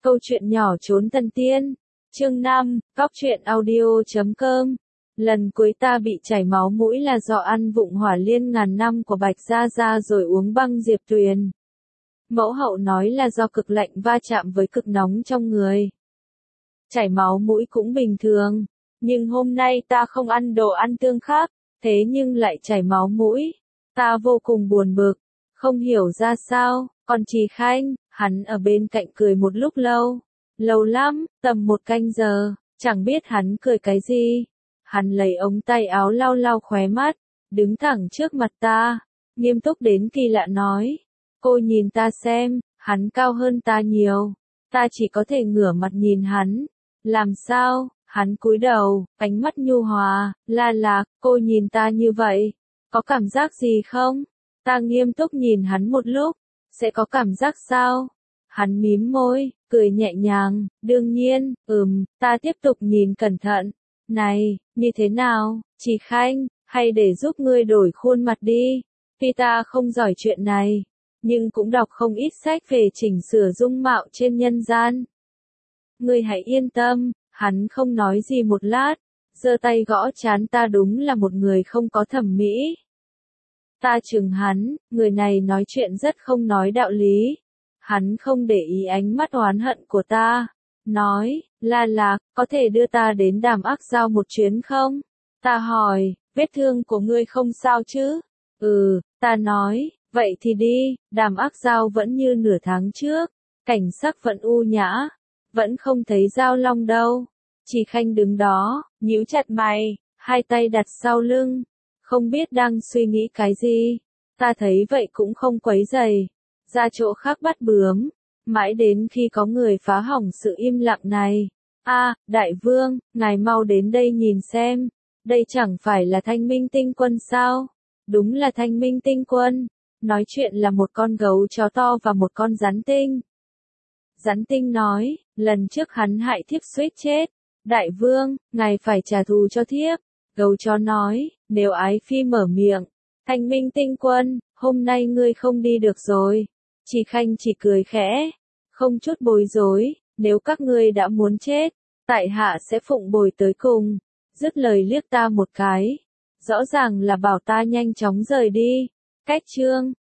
Câu chuyện nhỏ trốn thần tiên. Chương 5, Cóc truyện audio.com. Lần cuối ta bị chảy máu mũi là do ăn vụng hỏa liên ngàn năm của Bạch Gia Gia rồi uống băng diệp tuyền. Mẫu hậu nói là do cực lạnh va chạm với cực nóng trong người. Chảy máu mũi cũng bình thường, nhưng hôm nay ta không ăn đồ ăn tương khác, thế nhưng lại chảy máu mũi. Ta vô cùng buồn bực, không hiểu ra sao, còn Trì Khanh, hắn ở bên cạnh cười một lúc lâu. Lâu lắm, tầm 1 canh giờ, chẳng biết hắn cười cái gì. Hắn lấy ống tay áo lau lau khóe mắt, đứng thẳng trước mặt ta, nghiêm túc đến kỳ lạ nói. Cô nhìn ta xem, hắn cao hơn ta nhiều. Ta chỉ có thể ngửa mặt nhìn hắn. Làm sao? Hắn cúi đầu, ánh mắt nhu hòa, La Lạc, cô nhìn ta như vậy, có cảm giác gì không? Ta nghiêm túc nhìn hắn một lúc, sẽ có cảm giác sao? Hắn mím môi, cười nhẹ nhàng, đương nhiên, ta tiếp tục nhìn cẩn thận. Này, như thế nào, Trì Khanh, hay để giúp ngươi đổi khuôn mặt đi. Tuy ta không giỏi chuyện này, nhưng cũng đọc không ít sách về chỉnh sửa dung mạo trên nhân gian. Ngươi hãy yên tâm, hắn không nói gì một lát, giơ tay gõ trán ta, đúng là một người không có thẩm mỹ. Ta chừng hắn, người này nói chuyện rất không nói đạo lý. Hắn không để ý ánh mắt oán hận của ta, nói, La Lạc, có thể đưa ta đến Đàm Ác Giao một chuyến không? Ta hỏi, vết thương của ngươi không sao chứ? Ta nói, vậy thì đi. Đàm Ác Giao vẫn như nửa tháng trước, cảnh sắc vẫn u nhã, vẫn không thấy Giao Long đâu. Trì Khanh đứng đó, nhíu chặt mày, hai tay đặt sau lưng, không biết đang suy nghĩ cái gì. Ta thấy vậy cũng không quấy rầy, ra chỗ khác bắt bướm, mãi đến khi có người phá hỏng sự im lặng này. Đại vương, ngài mau đến đây nhìn xem, đây chẳng phải là Thanh Minh Tinh Quân sao? Đúng là Thanh Minh Tinh Quân. Nói chuyện là một con gấu chó to và một con rắn tinh. Rắn tinh nói, lần trước hắn hại thiếp suýt chết. Đại vương, ngài phải trả thù cho thiếp. Gấu chó nói, nếu ái phi mở miệng, Thanh Minh Tinh Quân, hôm nay ngươi không đi được rồi. Trì Khanh chỉ cười khẽ, không chút bối rối, nếu các ngươi đã muốn chết, tại hạ sẽ phụng bồi tới cùng. Dứt lời liếc ta một cái, rõ ràng là bảo ta nhanh chóng rời đi. Cách chương